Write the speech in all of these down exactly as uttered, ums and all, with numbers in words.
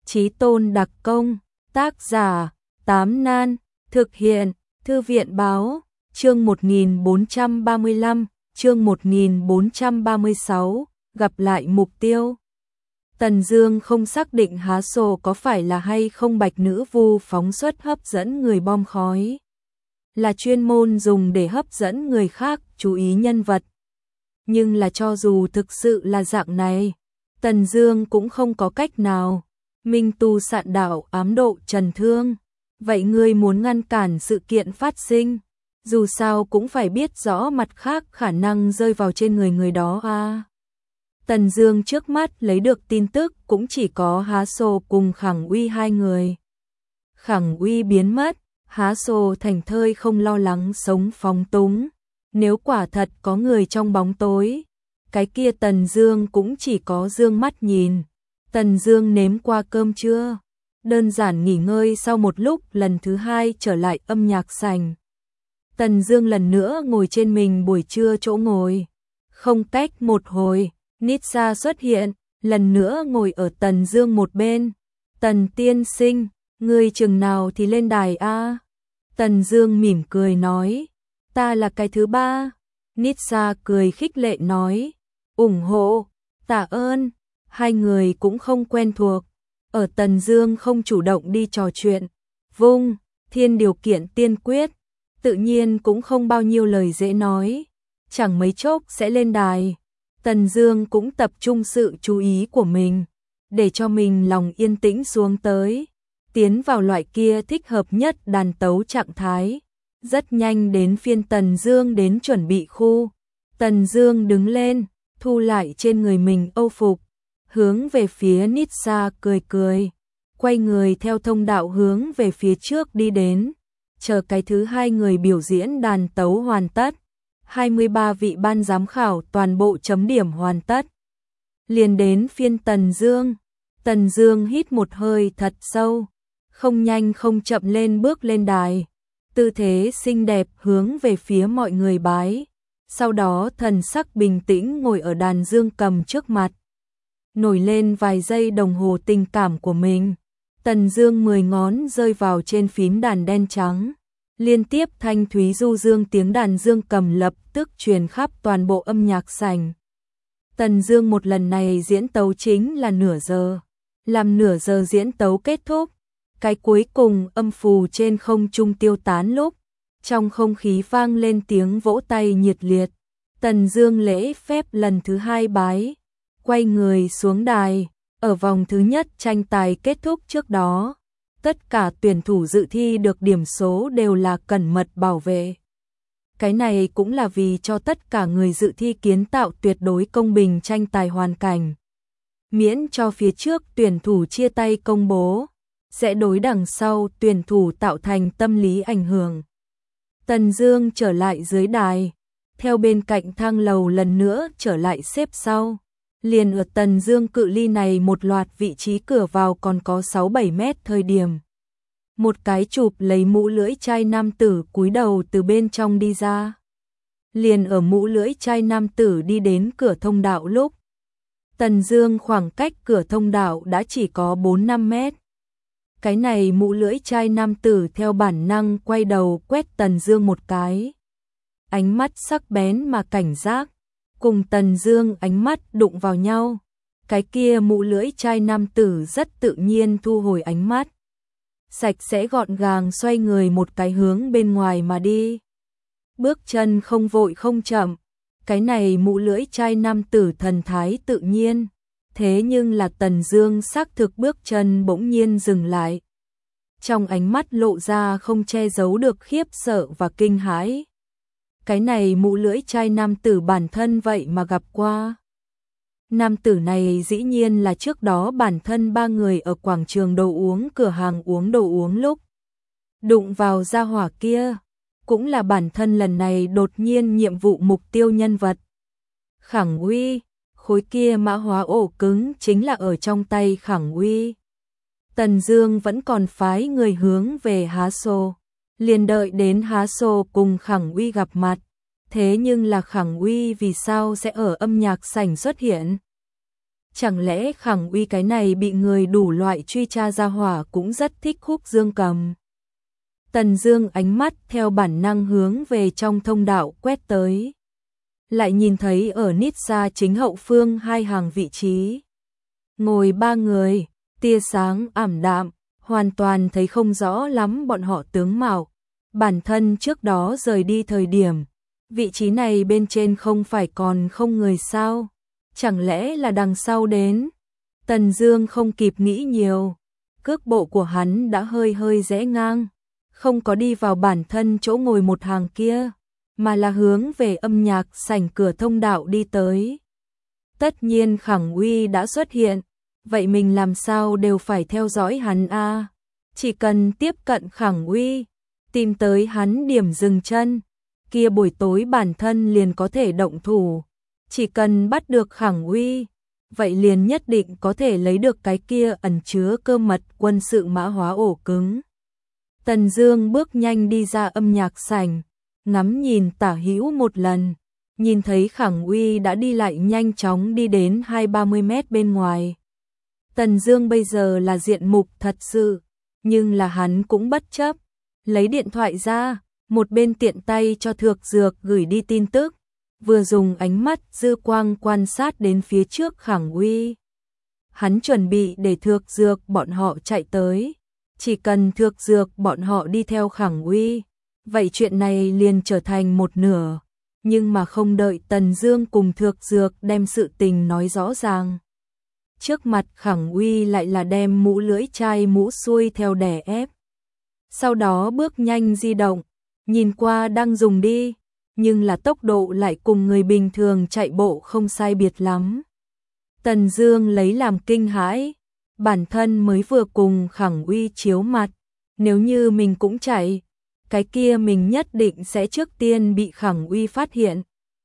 Chí tôn đặc công, tác giả, Tám Nan, thực hiện, Thư viện báo, chương một nghìn bốn trăm ba mươi lăm, chương một nghìn bốn trăm ba mươi sáu, gặp lại mục tiêu. Tần Dương không xác định há sổ có phải là hay không bạch nữ vu phóng xuất hấp dẫn người bom khói. Là chuyên môn dùng để hấp dẫn người khác chú ý nhân vật. Nhưng là cho dù thực sự là dạng này, Tần Dương cũng không có cách nào. Minh tu sạn đạo ám độ Trần Thương. Vậy ngươi muốn ngăn cản sự kiện phát sinh, dù sao cũng phải biết rõ mặt khác khả năng rơi vào trên người người đó a. À. Tần Dương trước mắt lấy được tin tức cũng chỉ có Há Sô cùng Khẳng Uy hai người. Khẳng Uy biến mất, Há Sô thành thơi không lo lắng sống phóng túng. Nếu quả thật có người trong bóng tối, cái kia Tần Dương cũng chỉ có dương mắt nhìn. Tần Dương nếm qua cơm chưa? Đơn giản nghỉ ngơi sau một lúc, lần thứ hai trở lại âm nhạc sảnh. Tần Dương lần nữa ngồi trên mình buổi trưa chỗ ngồi. Không cách một hồi, Nitsa xuất hiện, lần nữa ngồi ở Tần Dương một bên. Tần tiên sinh, ngươi chừng nào thì lên đài a? Tần Dương mỉm cười nói, ta là cái thứ ba. Nitsa cười khích lệ nói, ủng hộ, tạ ơn. Hai người cũng không quen thuộc. Ở Tần Dương không chủ động đi trò chuyện, vung, thiên điều kiện tiên quyết, tự nhiên cũng không bao nhiêu lời dễ nói. Chẳng mấy chốc sẽ lên đài. Tần Dương cũng tập trung sự chú ý của mình, để cho mình lòng yên tĩnh xuống tới, tiến vào loại kia thích hợp nhất đàn tấu trạng thái. Rất nhanh đến phiên Tần Dương đến chuẩn bị khu. Tần Dương đứng lên, thu lại trên người mình âu phục, hướng về phía Nitsa cười cười, quay người theo thông đạo hướng về phía trước đi đến. Chờ cái thứ hai người biểu diễn đàn tấu hoàn tất, hai mươi ba vị ban giám khảo toàn bộ chấm điểm hoàn tất, liền đến phiên Tần Dương. Tần Dương hít một hơi thật sâu, không nhanh không chậm lên bước lên đài, tư thế xinh đẹp hướng về phía mọi người bái, sau đó thần sắc bình tĩnh ngồi ở đàn dương cầm trước mặt. Nổi lên vài giây đồng hồ tình cảm của mình, Tần Dương mười ngón rơi vào trên phím đàn đen trắng, liên tiếp thanh thúy du dương tiếng đàn dương cầm lập tức truyền khắp toàn bộ âm nhạc sảnh. Tần Dương một lần này diễn tấu chính là nửa giờ, làm nửa giờ diễn tấu kết thúc, cái cuối cùng âm phù trên không trung tiêu tán lúc, trong không khí vang lên tiếng vỗ tay nhiệt liệt. Tần Dương lễ phép lần thứ hai bái, quay người xuống đài. Ở vòng thứ nhất tranh tài kết thúc trước đó, tất cả tuyển thủ dự thi được điểm số đều là cẩn mật bảo vệ. Cái này cũng là vì cho tất cả người dự thi kiến tạo tuyệt đối công bình tranh tài hoàn cảnh. Miễn cho phía trước tuyển thủ chia tay công bố, sẽ đối đằng sau tuyển thủ tạo thành tâm lý ảnh hưởng. Tần Dương trở lại dưới đài, theo bên cạnh thang lầu lần nữa trở lại xếp sau. Liền ở Tần Dương cự ly này một loạt vị trí cửa vào còn có sáu bảy mét thời điểm, một cái chụp lấy mũ lưỡi chai nam tử cúi đầu từ bên trong đi ra. Liền ở mũ lưỡi chai nam tử đi đến cửa thông đạo lúc, Tần Dương khoảng cách cửa thông đạo đã chỉ có bốn năm mét. Cái này mũ lưỡi chai nam tử theo bản năng quay đầu quét Tần Dương một cái. Ánh mắt sắc bén mà cảnh giác, cùng Tần Dương ánh mắt đụng vào nhau. Cái kia mũ lưỡi chai nam tử rất tự nhiên thu hồi ánh mắt, sạch sẽ gọn gàng xoay người một cái hướng bên ngoài mà đi. Bước chân không vội không chậm, cái này mũ lưỡi chai nam tử thần thái tự nhiên, thế nhưng là Tần Dương xác thực bước chân bỗng nhiên dừng lại. Trong ánh mắt lộ ra không che giấu được khiếp sợ và kinh hãi. Cái này mũ lưỡi chai nam tử bản thân vậy mà gặp qua. Nam tử này dĩ nhiên là trước đó bản thân ba người ở quảng trường đồ uống cửa hàng uống đồ uống lúc đụng vào gia hỏa kia, cũng là bản thân lần này đột nhiên nhiệm vụ mục tiêu nhân vật. Khẳng Uy, khối kia mã hóa ổ cứng chính là ở trong tay Khẳng Uy. Tần Dương vẫn còn phái người hướng về Há Sô, liền đợi đến Há Sô cùng Khẳng Uy gặp mặt. Thế nhưng là Khẳng Uy vì sao sẽ ở âm nhạc sảnh xuất hiện? Chẳng lẽ Khẳng Uy cái này bị người đủ loại truy tra ra hỏa cũng rất thích khúc dương cầm. Tần Dương ánh mắt theo bản năng hướng về trong thông đạo quét tới. Lại nhìn thấy ở nít ra chính hậu phương hai hàng vị trí. Ngồi ba người, tia sáng ảm đạm, hoàn toàn thấy không rõ lắm bọn họ tướng mạo. Bản thân trước đó rời đi thời điểm, vị trí này bên trên không phải còn không người sao? Chẳng lẽ là đằng sau đến? Tần Dương không kịp nghĩ nhiều, cước bộ của hắn đã hơi hơi rẽ ngang, không có đi vào bản thân chỗ ngồi một hàng kia, mà là hướng về âm nhạc sảnh cửa thông đạo đi tới. Tất nhiên Khẳng Uy đã xuất hiện, vậy mình làm sao đều phải theo dõi hắn a? À? Chỉ cần tiếp cận Khẳng Uy, tìm tới hắn điểm dừng chân, kia buổi tối bản thân liền có thể động thủ. Chỉ cần bắt được Khẳng Uy, vậy liền nhất định có thể lấy được cái kia ẩn chứa cơ mật quân sự mã hóa ổ cứng. Tần Dương bước nhanh đi ra âm nhạc sảnh, ngắm nhìn tả hữu một lần, nhìn thấy Khẳng Uy đã đi lại nhanh chóng đi đến hai ba mươi mét bên ngoài. Tần Dương bây giờ là diện mục thật sự, nhưng là hắn cũng bất chấp, lấy điện thoại ra, một bên tiện tay cho Thược Dược gửi đi tin tức, vừa dùng ánh mắt dư quang quan sát đến phía trước Khẳng Uy. Hắn chuẩn bị để Thược Dược bọn họ chạy tới, chỉ cần Thược Dược bọn họ đi theo Khẳng Uy, vậy chuyện này liền trở thành một nửa, nhưng mà không đợi Tần Dương cùng Thược Dược đem sự tình nói rõ ràng. Trước mặt Khẳng Uy lại là đem mũ lưỡi chai mũ xuôi theo đè ép. Sau đó bước nhanh di động, nhìn qua đang dùng đi, nhưng là tốc độ lại cùng người bình thường chạy bộ không sai biệt lắm. Tần Dương lấy làm kinh hãi, bản thân mới vừa cùng Khẳng Uy chiếu mặt, nếu như mình cũng chạy, cái kia mình nhất định sẽ trước tiên bị Khẳng Uy phát hiện.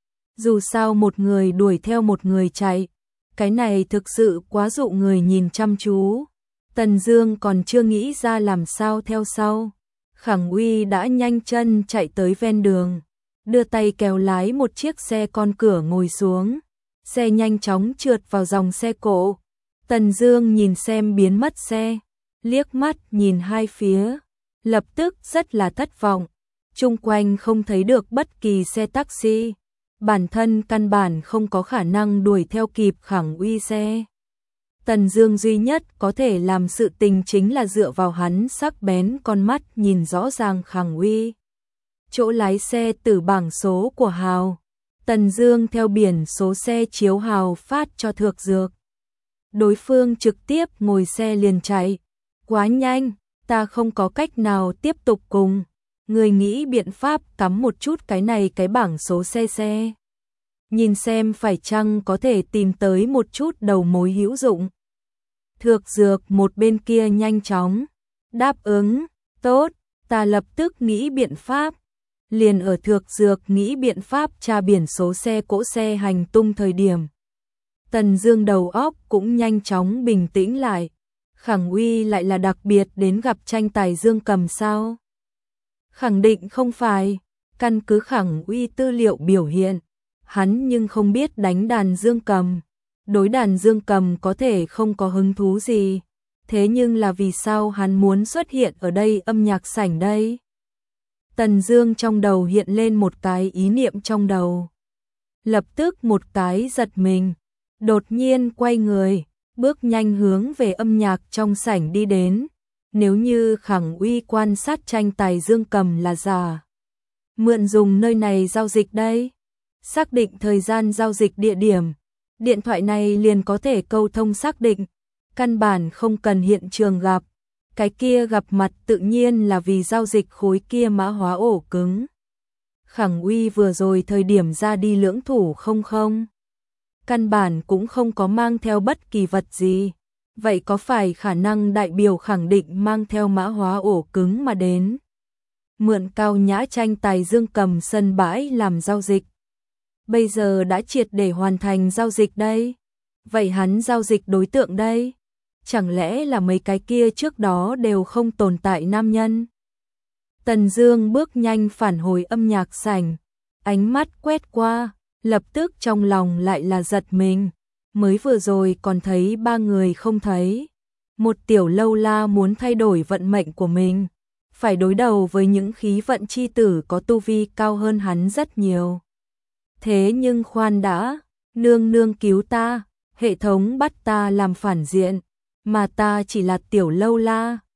Dù sao một người đuổi theo một người chạy, cái này thực sự quá dụ người nhìn chăm chú. Tần Dương còn chưa nghĩ ra làm sao theo sau, Khẳng Uy đã nhanh chân chạy tới ven đường, đưa tay kéo lái một chiếc xe con cửa ngồi xuống, xe nhanh chóng trượt vào dòng xe cộ. Tần Dương nhìn xem biến mất xe, liếc mắt nhìn hai phía, lập tức rất là thất vọng, chung quanh không thấy được bất kỳ xe taxi, bản thân căn bản không có khả năng đuổi theo kịp Khẳng Uy xe. Tần Dương duy nhất có thể làm sự tình chính là dựa vào hắn sắc bén con mắt nhìn rõ ràng Khẳng Uy. Chỗ lái xe từ bảng số của Hào, Tần Dương theo biển số xe chiếu Hào phát cho Thược Dược. Đối phương trực tiếp ngồi xe liền chạy, quá nhanh, ta không có cách nào tiếp tục cùng, người nghĩ biện pháp cắm một chút cái này cái bảng số xe xe. Nhìn xem phải chăng có thể tìm tới một chút đầu mối hữu dụng. Thược Dược một bên kia nhanh chóng đáp ứng, tốt, ta lập tức nghĩ biện pháp. Liền ở Thược Dược nghĩ biện pháp tra biển số xe cỗ xe hành tung thời điểm, Tần Dương đầu óc cũng nhanh chóng bình tĩnh lại. Khẳng Uy lại là đặc biệt đến gặp tranh tài dương cầm sao? Khẳng định không phải, căn cứ Khẳng Uy tư liệu biểu hiện, hắn nhưng không biết đánh đàn dương cầm, đối đàn dương cầm có thể không có hứng thú gì, thế nhưng là vì sao hắn muốn xuất hiện ở đây âm nhạc sảnh đây? Tần Dương trong đầu hiện lên một cái ý niệm trong đầu, lập tức một cái giật mình, đột nhiên quay người, bước nhanh hướng về âm nhạc trong sảnh đi đến. Nếu như Khẳng Uy quan sát tranh tài dương cầm là giả, mượn dùng nơi này giao dịch đây, xác định thời gian giao dịch địa điểm, điện thoại này liền có thể câu thông xác định, căn bản không cần hiện trường gặp, cái kia gặp mặt tự nhiên là vì giao dịch khối kia mã hóa ổ cứng. Khẳng Uy vừa rồi thời điểm ra đi lưỡng thủ không không, căn bản cũng không có mang theo bất kỳ vật gì, vậy có phải khả năng đại biểu khẳng định mang theo mã hóa ổ cứng mà đến? Mượn Cao Nhã tranh tài dương cầm sân bãi làm giao dịch, bây giờ đã triệt để hoàn thành giao dịch đây, vậy hắn giao dịch đối tượng đây, chẳng lẽ là mấy cái kia trước đó đều không tồn tại nam nhân? Tần Dương bước nhanh phản hồi âm nhạc sảnh, ánh mắt quét qua, lập tức trong lòng lại là giật mình, mới vừa rồi còn thấy ba người không thấy. Một tiểu lâu la muốn thay đổi vận mệnh của mình, phải đối đầu với những khí vận chi tử có tu vi cao hơn hắn rất nhiều. Thế nhưng khoan đã, nương nương cứu ta, hệ thống bắt ta làm phản diện, mà ta chỉ là tiểu lâu la,